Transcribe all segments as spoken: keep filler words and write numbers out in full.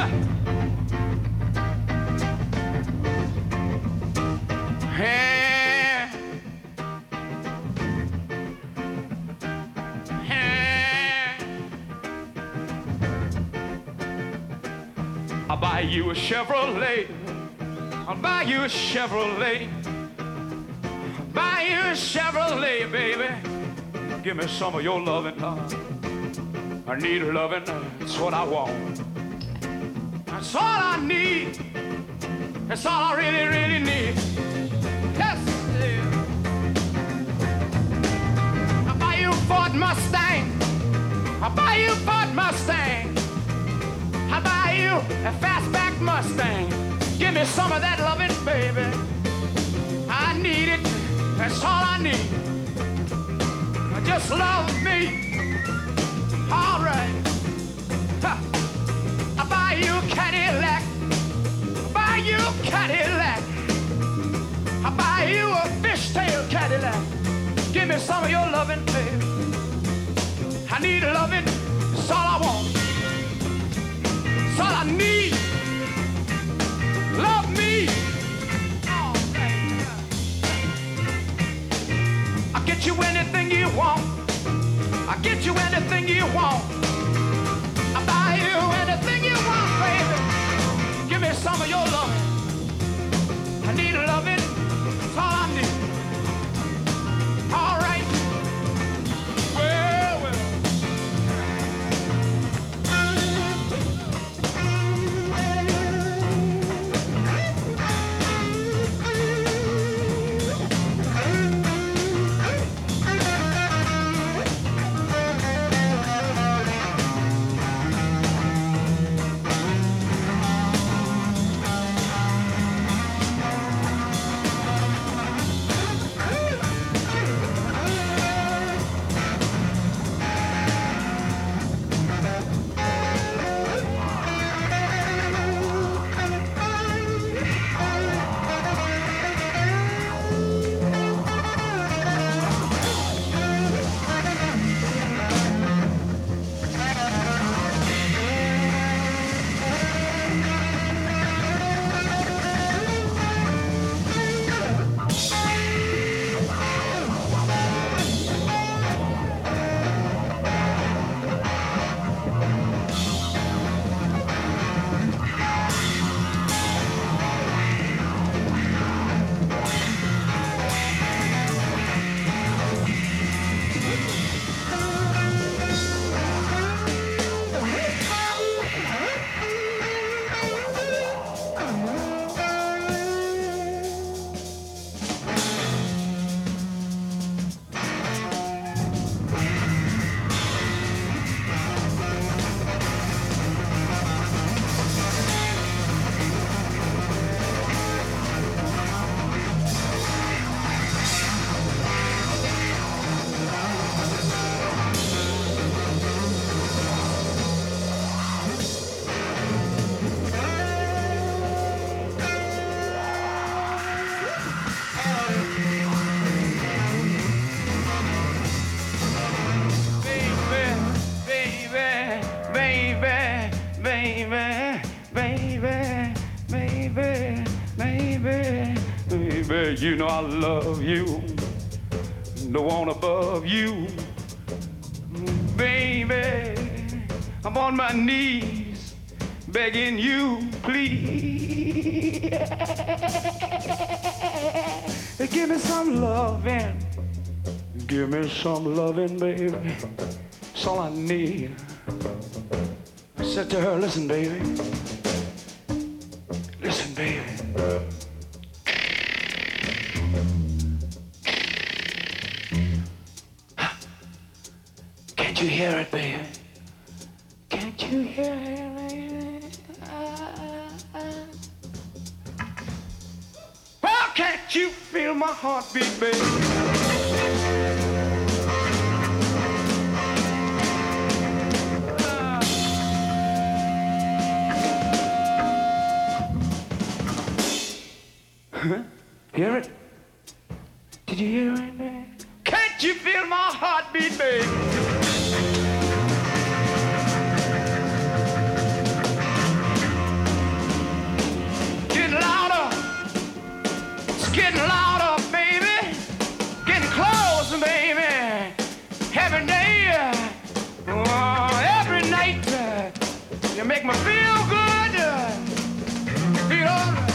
Hey, hey. I'll buy you a Chevrolet. I'll buy you a Chevrolet. I'll buy you a Chevrolet, baby. Give me some of your loving, love. I need loving, that's what I want. That's all I need. That's all I really, really need. Yes, yeah. I'll buy you a Ford Mustang. I'll buy you a Ford Mustang. I'll buy you a fastback Mustang. Give me some of that loving, baby. I need it. That's all I need. Just love me. All right. Huh. I'll buy you a Cadillac. I'll buy you a Cadillac. I'll buy you a fishtail Cadillac. Give me some of your loving, baby. I need loving. That's all I want. That's all I need. Love me. All right. I'll get you anything you want. I'll get you anything you want. I'll buy you anything you want, baby. Give me some of your loving. I need loving. That's all I need. All right. Well, well. You know I love you, no one above you, baby. I'm on my knees begging you, please. Give me some loving, give me some loving, baby. That's all I need. I said to her, listen, baby, listen, baby. Can't you hear it, baby? Can't you hear it, baby? Well, can't you feel my heartbeat, baby? Huh? Hear it? Did you hear it, man? Can't you feel my heartbeat, baby? make me feel good, feel all right.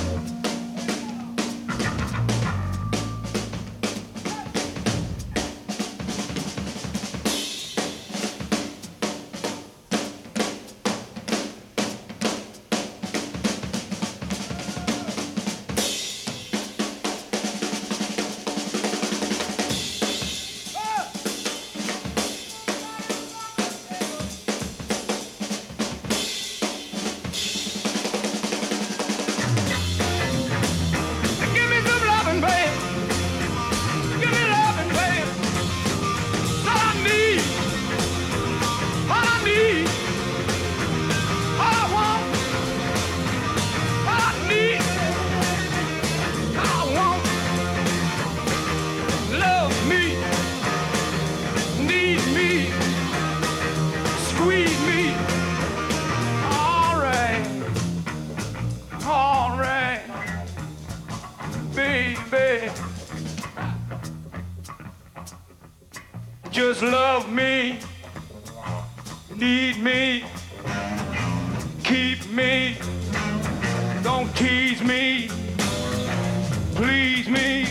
Just love me, need me, keep me, don't tease me, please me,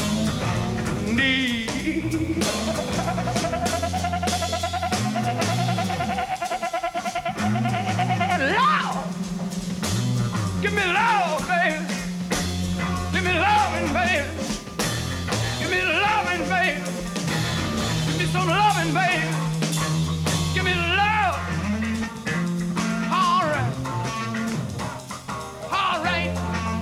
need. Love, give me love, baby, give me loving, baby, give me loving, baby. Some loving, baby. Give me love. All right. All right.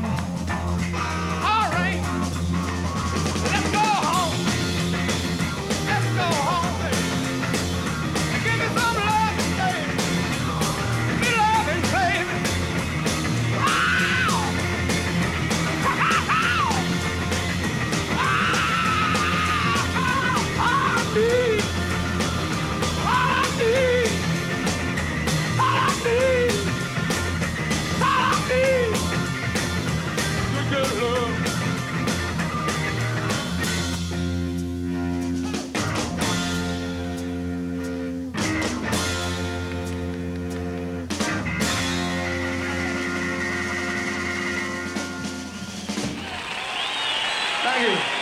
All right. Let's go home. Let's go home, baby. Give me some loving, baby. Give me loving, baby. Wow. I need. Thank you.